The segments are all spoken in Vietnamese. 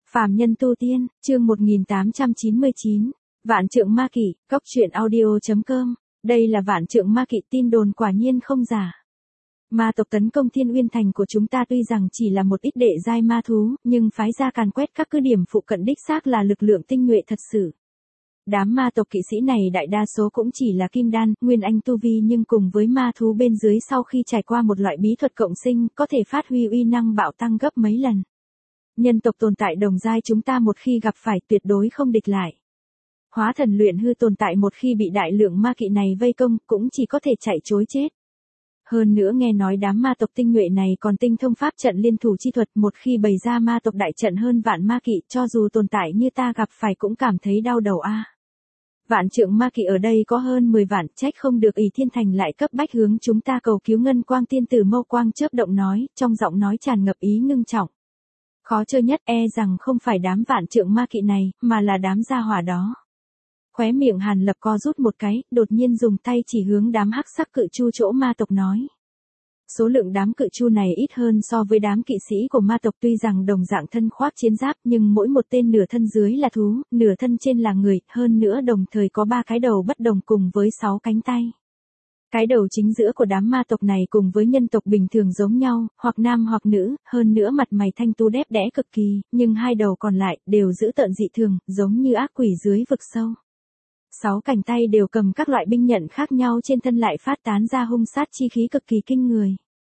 Phàm nhân tu tiên, chương 1899, Vạn Trượng Ma Kỷ, Cốc truyện audio.com, đây là Vạn Trượng Ma Kỷ, tin đồn quả nhiên không giả. Ma tộc tấn công Thiên Uyên Thành của chúng ta tuy rằng chỉ là một ít đệ giai ma thú, nhưng phái ra càn quét các cứ điểm phụ cận đích xác là lực lượng tinh nhuệ thật sự. Đám ma tộc kỵ sĩ này đại đa số cũng chỉ là kim đan, nguyên anh tu vi, nhưng cùng với ma thú bên dưới sau khi trải qua một loại bí thuật cộng sinh, có thể phát huy uy năng bạo tăng gấp mấy lần. Nhân tộc tồn tại đồng giai chúng ta một khi gặp phải tuyệt đối không địch lại. Hóa thần luyện hư tồn tại một khi bị đại lượng ma kỵ này vây công cũng chỉ có thể chạy trối chết. Hơn nữa nghe nói đám ma tộc tinh nhuệ này còn tinh thông pháp trận liên thủ chi thuật, một khi bày ra ma tộc đại trận hơn vạn ma kỵ, cho dù tồn tại như ta gặp phải cũng cảm thấy đau đầu a. Vạn Trượng Ma Kỷ ở đây có hơn 10 vạn, trách không được Ỷ Thiên Thành lại cấp bách hướng chúng ta cầu cứu. Ngân Quang tiên tử mâu quang chớp động nói, trong giọng nói tràn ngập ý ngưng trọng. Khó chơi nhất rằng không phải đám Vạn Trượng Ma Kỷ này, mà là đám gia hỏa đó. Khóe miệng Hàn Lập co rút một cái, đột nhiên dùng tay chỉ hướng đám hắc sắc cự chu chỗ ma tộc nói. Số lượng đám cự chu này ít hơn so với đám kỵ sĩ của ma tộc, tuy rằng đồng dạng thân khoác chiến giáp, nhưng mỗi một tên nửa thân dưới là thú, nửa thân trên là người, hơn nữa đồng thời có 3 cái đầu bất đồng cùng với 6 cánh tay. Cái đầu chính giữa của đám ma tộc này cùng với nhân tộc bình thường giống nhau, hoặc nam hoặc nữ, hơn nữa mặt mày thanh tú đẹp đẽ cực kỳ, nhưng 2 đầu còn lại đều dữ tợn dị thường, giống như ác quỷ dưới vực sâu. 6 cánh tay đều cầm các loại binh nhận khác nhau, trên thân lại phát tán ra hung sát chi khí cực kỳ kinh người.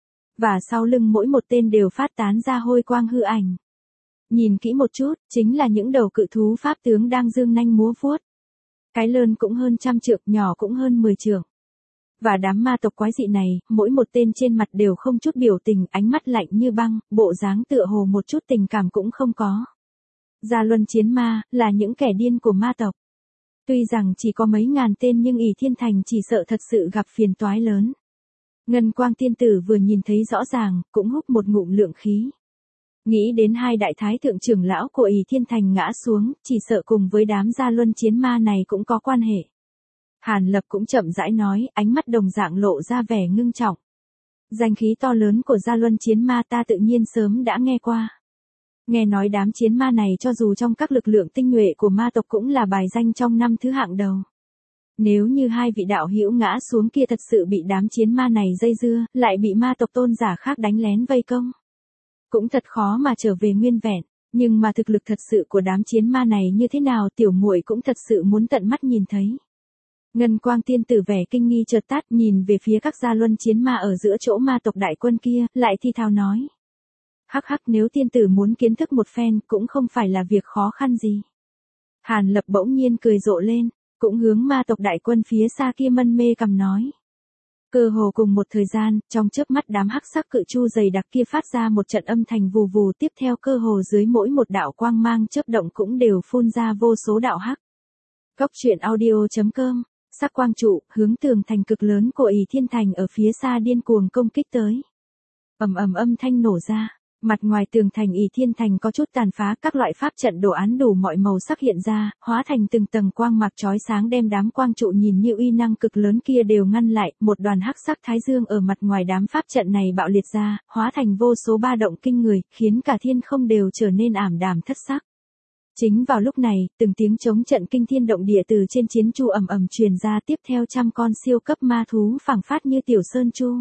Và sau lưng mỗi một tên đều phát tán ra hôi quang hư ảnh. Nhìn kỹ một chút, chính là những đầu cự thú pháp tướng đang dương nanh múa vuốt. Cái lớn cũng hơn 100 trượng, nhỏ cũng hơn 10 trượng. Và đám ma tộc quái dị này, mỗi một tên trên mặt đều không chút biểu tình, ánh mắt lạnh như băng, bộ dáng tựa hồ một chút tình cảm cũng không có. Gia Luân chiến ma, là những kẻ điên của ma tộc. Tuy rằng chỉ có mấy ngàn tên nhưng Ỷ Thiên Thành chỉ sợ thật sự gặp phiền toái lớn. Ngân Quang tiên tử vừa nhìn thấy rõ ràng, cũng hút một ngụm lượng khí. Nghĩ đến 2 đại thái thượng trưởng lão của Ỷ Thiên Thành ngã xuống, chỉ sợ cùng với đám Gia Luân chiến ma này cũng có quan hệ. Hàn Lập cũng chậm rãi nói, ánh mắt đồng dạng lộ ra vẻ ngưng trọng. Danh khí to lớn của Gia Luân chiến ma ta tự nhiên sớm đã nghe qua. Nghe nói đám chiến ma này cho dù trong các lực lượng tinh nhuệ của ma tộc cũng là bài danh trong 5 thứ hạng đầu. Nếu như 2 vị đạo hữu ngã xuống kia thật sự bị đám chiến ma này dây dưa, lại bị ma tộc tôn giả khác đánh lén vây công, cũng thật khó mà trở về nguyên vẹn, nhưng mà thực lực thật sự của đám chiến ma này như thế nào tiểu muội cũng thật sự muốn tận mắt nhìn thấy. Ngân Quang tiên tử vẻ kinh nghi chợt tắt, nhìn về phía các Gia Luân chiến ma ở giữa chỗ ma tộc đại quân kia, lại thi thào nói. Hắc hắc, nếu tiên tử muốn kiến thức một phen cũng không phải là việc khó khăn gì. Hàn Lập bỗng nhiên cười rộ lên, cũng hướng ma tộc đại quân phía xa kia mân mê cầm nói. Cơ hồ cùng một thời gian, trong chớp mắt đám hắc sắc cự chu dày đặc kia phát ra một trận âm thanh vù vù, tiếp theo cơ hồ dưới mỗi một đạo quang mang chớp động cũng đều phun ra vô số đạo hắc. Cốc truyện audio.com, sắc quang trụ, hướng tường thành cực lớn của Ỷ Thiên Thành ở phía xa điên cuồng công kích tới. Ầm ầm âm thanh nổ ra. Mặt ngoài tường thành Ỷ Thiên Thành có chút tàn phá, các loại pháp trận đồ án đủ mọi màu sắc hiện ra, hóa thành từng tầng quang mạc chói sáng đem đám quang trụ nhìn như uy năng cực lớn kia đều ngăn lại, một đoàn hắc sắc thái dương ở mặt ngoài đám pháp trận này bạo liệt ra, hóa thành vô số ba động kinh người, khiến cả thiên không đều trở nên ảm đạm thất sắc. Chính vào lúc này, từng tiếng chống trận kinh thiên động địa từ trên chiến chu ầm ầm truyền ra, tiếp theo trăm con siêu cấp ma thú phảng phát như tiểu sơn chu.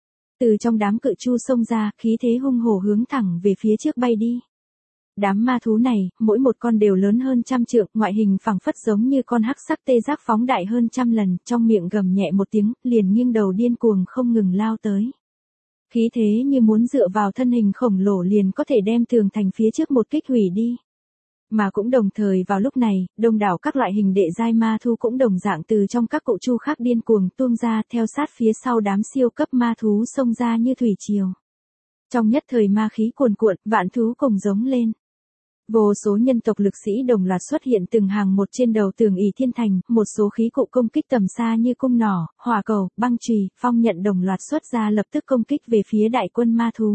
Từ trong đám cự chu xông ra, khí thế hung hổ hướng thẳng về phía trước bay đi. Đám ma thú này, mỗi một con đều lớn hơn 100 trượng, ngoại hình phảng phất giống như con hắc sắc tê giác phóng đại hơn 100 lần, trong miệng gầm nhẹ một tiếng, liền nghiêng đầu điên cuồng không ngừng lao tới. Khí thế như muốn dựa vào thân hình khổng lồ liền có thể đem tường thành phía trước một kích hủy đi. Mà cũng đồng thời vào lúc này, đông đảo các loại hình đệ giai ma thú cũng đồng dạng từ trong các cự chu khác điên cuồng tuôn ra, theo sát phía sau đám siêu cấp ma thú xông ra như thủy triều. Trong nhất thời ma khí cuồn cuộn, vạn thú cùng giống lên. Vô số nhân tộc lực sĩ đồng loạt xuất hiện từng hàng một trên đầu tường Ỷ Thiên Thành, một số khí cụ công kích tầm xa như cung nỏ, hỏa cầu, băng chùy, phong nhận đồng loạt xuất ra lập tức công kích về phía đại quân ma thú.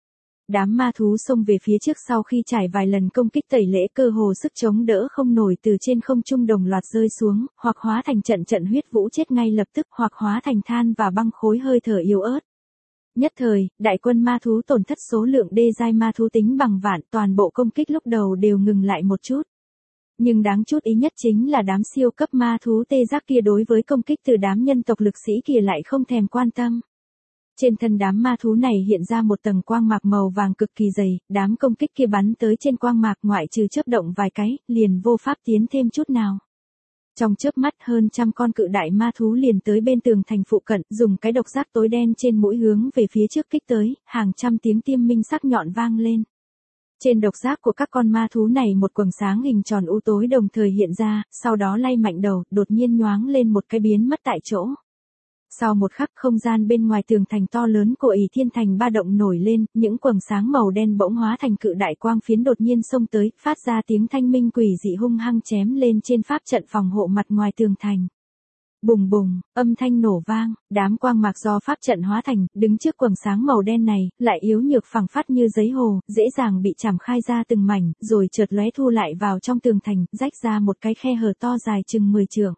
Đám ma thú xông về phía trước sau khi trải vài lần công kích tẩy lễ, cơ hồ sức chống đỡ không nổi, từ trên không trung đồng loạt rơi xuống, hoặc hóa thành trận trận huyết vũ chết ngay lập tức, hoặc hóa thành than và băng khối hơi thở yếu ớt. Nhất thời, đại quân ma thú tổn thất số lượng đê giai ma thú tính bằng vạn, toàn bộ công kích lúc đầu đều ngừng lại một chút. Nhưng đáng chút ý nhất chính là đám siêu cấp ma thú tê giác kia đối với công kích từ đám nhân tộc lực sĩ kia lại không thèm quan tâm. Trên thân đám ma thú này hiện ra một tầng quang mạc màu vàng cực kỳ dày, đám công kích kia bắn tới trên quang mạc ngoại trừ chớp động vài cái, liền vô pháp tiến thêm chút nào. Trong chớp mắt hơn trăm con cự đại ma thú liền tới bên tường thành phụ cận, dùng cái độc giác tối đen trên mũi hướng về phía trước kích tới, hàng trăm tiếng tiêm minh sắc nhọn vang lên. Trên độc giác của các con ma thú này một quầng sáng hình tròn u tối đồng thời hiện ra, sau đó lay mạnh đầu, đột nhiên nhoáng lên một cái biến mất tại chỗ. Sau một khắc không gian bên ngoài tường thành to lớn của Ỷ Thiên Thành ba động nổi lên, những quầng sáng màu đen bỗng hóa thành cự đại quang phiến đột nhiên xông tới, phát ra tiếng thanh minh quỷ dị hung hăng chém lên trên pháp trận phòng hộ mặt ngoài tường thành. Bùng bùng, âm thanh nổ vang, đám quang mạc do pháp trận hóa thành, đứng trước quầng sáng màu đen này, lại yếu nhược phẳng phất như giấy hồ, dễ dàng bị chảm khai ra từng mảnh, rồi chợt lóe thu lại vào trong tường thành, rách ra một cái khe hở to dài chừng 10 trượng.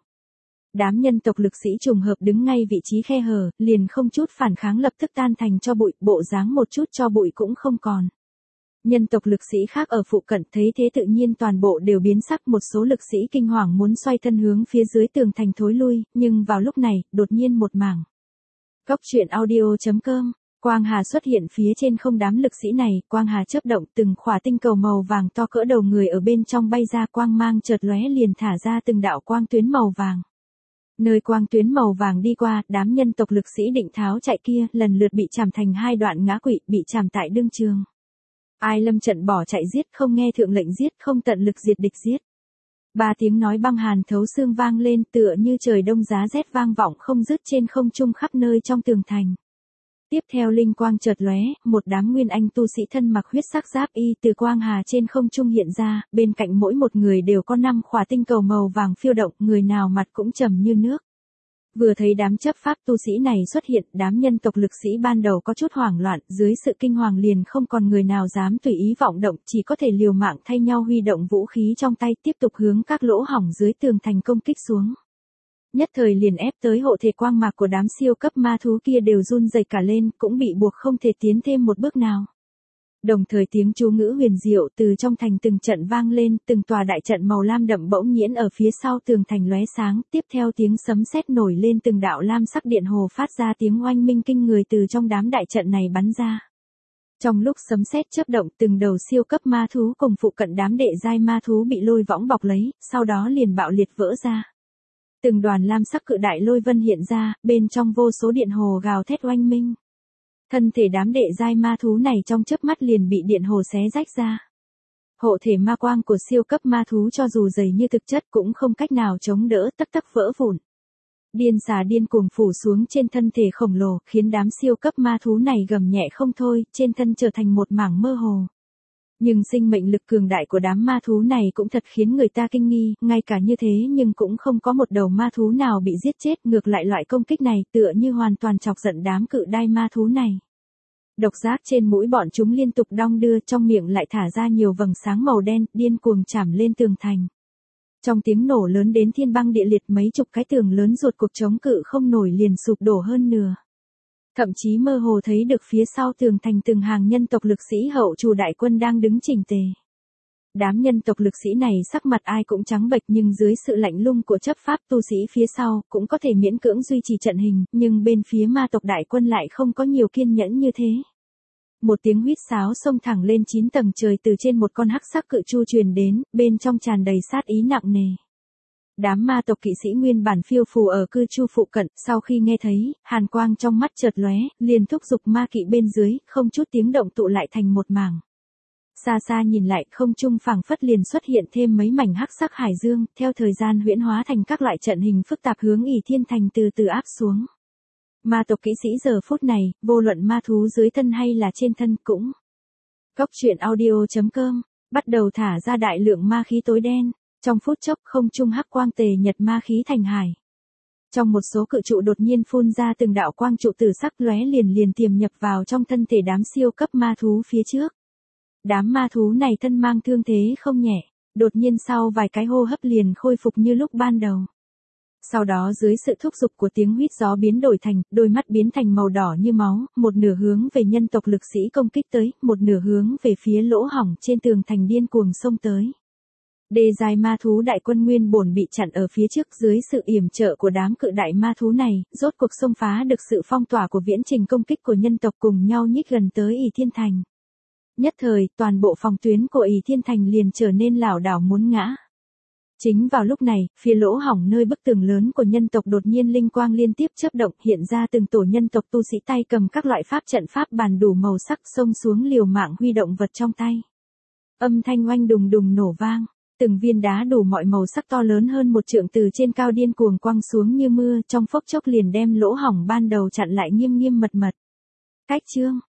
Đám nhân tộc lực sĩ trùng hợp đứng ngay vị trí khe hở, liền không chút phản kháng lập tức tan thành cho bụi, bộ dáng một chút cho bụi cũng không còn. Nhân tộc lực sĩ khác ở phụ cận thấy thế tự nhiên toàn bộ đều biến sắc, một số lực sĩ kinh hoàng muốn xoay thân hướng phía dưới tường thành thối lui, nhưng vào lúc này, đột nhiên một mảng. Cóc truyện audio.com, quang hà xuất hiện phía trên không đám lực sĩ này, quang hà chớp động, từng khỏa tinh cầu màu vàng to cỡ đầu người ở bên trong bay ra, quang mang chợt lóe liền thả ra từng đạo quang tuyến màu vàng. Nơi quang tuyến màu vàng đi qua, đám nhân tộc lực sĩ định tháo chạy kia, lần lượt bị chảm thành hai đoạn ngã quỵ, bị chảm tại đương trường. Ai lâm trận bỏ chạy giết, không nghe thượng lệnh giết, không tận lực diệt địch giết. Ba tiếng nói băng hàn thấu xương vang lên, tựa như trời đông giá rét vang vọng không dứt trên không trung khắp nơi trong tường thành. Tiếp theo linh quang chợt lóe, một đám nguyên anh tu sĩ thân mặc huyết sắc giáp y từ quang hà trên không trung hiện ra, bên cạnh mỗi một người đều có 5 khỏa tinh cầu màu vàng phiêu động, người nào mặt cũng trầm như nước. Vừa thấy đám chấp pháp tu sĩ này xuất hiện, đám nhân tộc lực sĩ ban đầu có chút hoảng loạn, dưới sự kinh hoàng liền không còn người nào dám tùy ý vọng động, chỉ có thể liều mạng thay nhau huy động vũ khí trong tay tiếp tục hướng các lỗ hổng dưới tường thành công kích xuống. Nhất thời liền ép tới hộ thể quang mạc của đám siêu cấp ma thú kia đều run rẩy cả lên, cũng bị buộc không thể tiến thêm một bước nào. Đồng thời tiếng chú ngữ huyền diệu từ trong thành từng trận vang lên, từng tòa đại trận màu lam đậm bỗng nhiễn ở phía sau tường thành lóe sáng, tiếp theo tiếng sấm sét nổi lên, từng đạo lam sắc điện hồ phát ra tiếng oanh minh kinh người từ trong đám đại trận này bắn ra. Trong lúc sấm sét chớp động, từng đầu siêu cấp ma thú cùng phụ cận đám đệ giai ma thú bị lôi võng bọc lấy, sau đó liền bạo liệt vỡ ra. Từng đoàn lam sắc cự đại lôi vân hiện ra, bên trong vô số điện hồ gào thét oanh minh. Thân thể đám đệ giai ma thú này trong chớp mắt liền bị điện hồ xé rách ra. Hộ thể ma quang của siêu cấp ma thú cho dù dày như thực chất cũng không cách nào chống đỡ, tắc tắc vỡ vụn. Điên xà điên cuồng phủ xuống trên thân thể khổng lồ, khiến đám siêu cấp ma thú này gầm nhẹ không thôi, trên thân trở thành một mảng mơ hồ. Nhưng sinh mệnh lực cường đại của đám ma thú này cũng thật khiến người ta kinh nghi, ngay cả như thế nhưng cũng không có một đầu ma thú nào bị giết chết, ngược lại loại công kích này tựa như hoàn toàn chọc giận đám cự đai ma thú này. Độc giác trên mũi bọn chúng liên tục đong đưa, trong miệng lại thả ra nhiều vầng sáng màu đen, điên cuồng chảm lên tường thành. Trong tiếng nổ lớn đến thiên băng địa liệt, mấy chục cái tường lớn ruột cuộc chống cự không nổi liền sụp đổ hơn nửa. Thậm chí mơ hồ thấy được phía sau tường thành từng hàng nhân tộc lực sĩ hậu chủ đại quân đang đứng chỉnh tề. Đám nhân tộc lực sĩ này sắc mặt ai cũng trắng bệch, nhưng dưới sự lạnh lùng của chấp pháp tu sĩ phía sau cũng có thể miễn cưỡng duy trì trận hình, nhưng bên phía ma tộc đại quân lại không có nhiều kiên nhẫn như thế. Một tiếng huýt sáo xông thẳng lên 9 tầng trời từ trên một con hắc sắc cự chu truyền đến, bên trong tràn đầy sát ý nặng nề. Đám ma tộc kỵ sĩ nguyên bản phiêu phù ở cư chu phụ cận, sau khi nghe thấy, hàn quang trong mắt chợt lóe, liền thúc giục ma kỵ bên dưới, không chút tiếng động tụ lại thành một mảng. Xa xa nhìn lại, không trung phảng phất liền xuất hiện thêm mấy mảnh hắc sắc hải dương, theo thời gian huyễn hóa thành các loại trận hình phức tạp hướng Ỷ Thiên Thành từ từ áp xuống. Ma tộc kỵ sĩ giờ phút này, vô luận ma thú dưới thân hay là trên thân cũng. Cóc truyện audio.com, bắt đầu thả ra đại lượng ma khí tối đen. Trong phút chốc không trung hắc quang tề nhật ma khí thành hải. Trong một số cự trụ đột nhiên phun ra từng đạo quang trụ tử sắc lóe liền tiềm nhập vào trong thân thể đám siêu cấp ma thú phía trước. Đám ma thú này thân mang thương thế không nhẹ, đột nhiên sau vài cái hô hấp liền khôi phục như lúc ban đầu. Sau đó dưới sự thúc giục của tiếng huýt gió biến đổi thành, đôi mắt biến thành màu đỏ như máu, một nửa hướng về nhân tộc lực sĩ công kích tới, một nửa hướng về phía lỗ hổng trên tường thành điên cuồng xông tới. Đê dài ma thú đại quân nguyên bổn bị chặn ở phía trước dưới sự yểm trợ của đám cự đại ma thú này, rốt cuộc xông phá được sự phong tỏa của viễn trình công kích của nhân tộc cùng nhau nhích gần tới Ỷ Thiên Thành. Nhất thời, toàn bộ phòng tuyến của Ỷ Thiên Thành liền trở nên lảo đảo muốn ngã. Chính vào lúc này, phía lỗ hổng nơi bức tường lớn của nhân tộc đột nhiên linh quang liên tiếp chớp động, hiện ra từng tổ nhân tộc tu sĩ tay cầm các loại pháp trận pháp bàn đủ màu sắc xông xuống liều mạng huy động vật trong tay. Âm thanh oanh đùng đùng nổ vang, từng viên đá đủ mọi màu sắc to lớn hơn một trượng từ trên cao điên cuồng quăng xuống như mưa, trong phốc chốc liền đem lỗ hổng ban đầu chặn lại nghiêm nghiêm mật mật. Cách chương